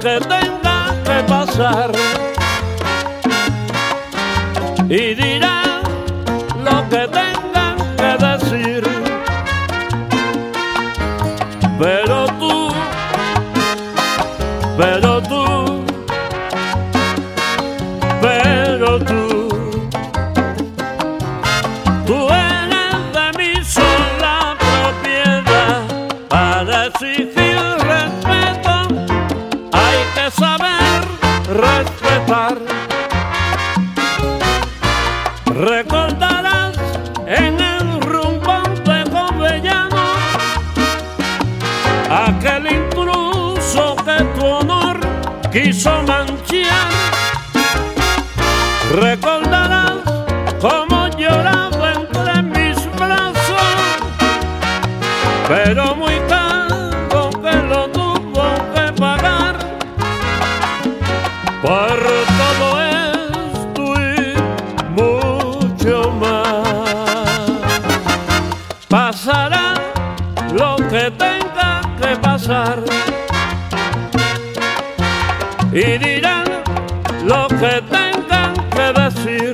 que tenga que pasar y dirán lo que tengan que decir, pero tú eres de mi sola propiedad. Para exigir respeto hay que saber respetar. Recordarás en el rumbón de Covellano aquel intruso que tu honor quiso manchar. Recordarás cómo lloraba entre mis brazos, pero muy caro que lo tuvo que pagar. Por todo esto y mucho más, pasará lo que tenga que pasar y dirán lo que tengan que decir,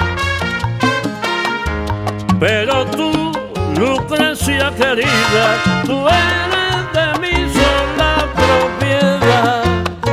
pero tú, Lucrecia querida, tú eres de mi sola propiedad.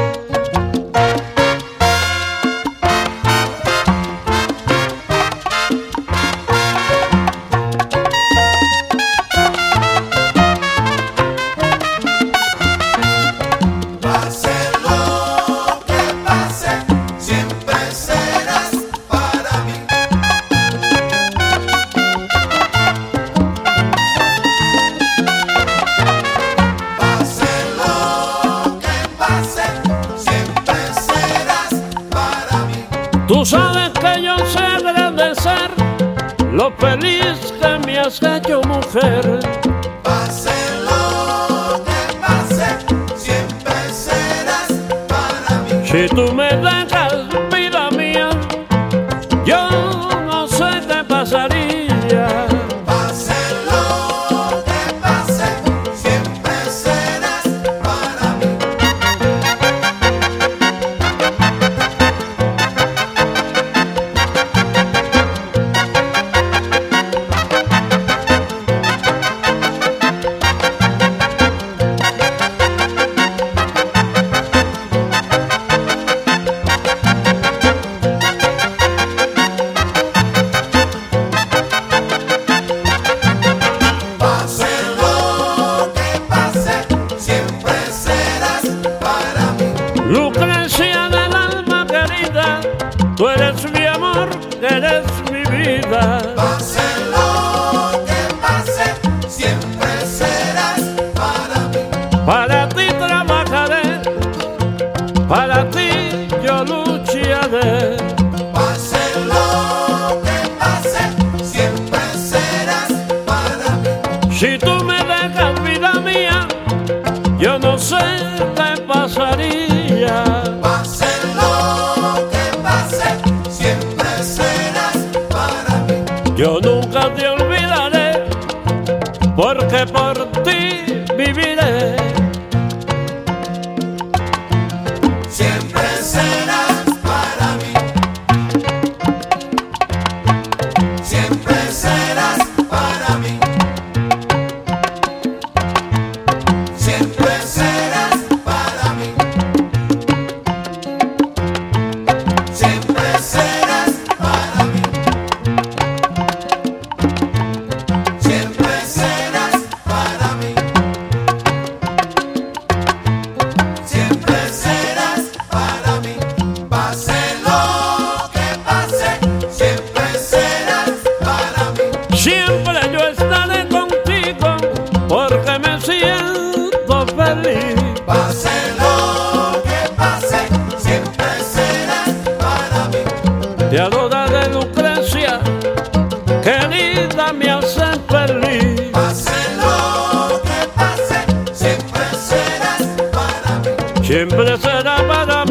Tú sabes que yo sé agradecer lo feliz que me has hecho, mujer. Pase lo que pase, siempre serás para mí. Si tú me dejas, vida mía, yo no sé qué pasaría. Pase lo que pase, siempre serás para mí. Lucrecia del alma querida, tú eres mi amor, eres mi vida. Pase lo que pase, siempre serás para mí. Para ti trabajaré, para ti yo lucharé. Pase lo que pase, siempre serás para mí. Si tú me dejas, vida mía, yo no sé qué pasaría. Pase lo que pase, siempre serás para mí. Yo nunca te olvidaré, porque por ti viviré. Siempre serás para mí. Siempre serás para mí. Siempre serás para mí. Siempre serás para mí. Siempre serás para mí. Siempre serás para mí. Pase lo que pase, siempre serás para mí. Siempre yo estaré contigo, porque me siento feliz. Pase lo que pase, siempre serás para mí. Te adoraré, Lucrecia, querida, me haces feliz. Pase lo que pase, siempre serás para mí. Siempre será para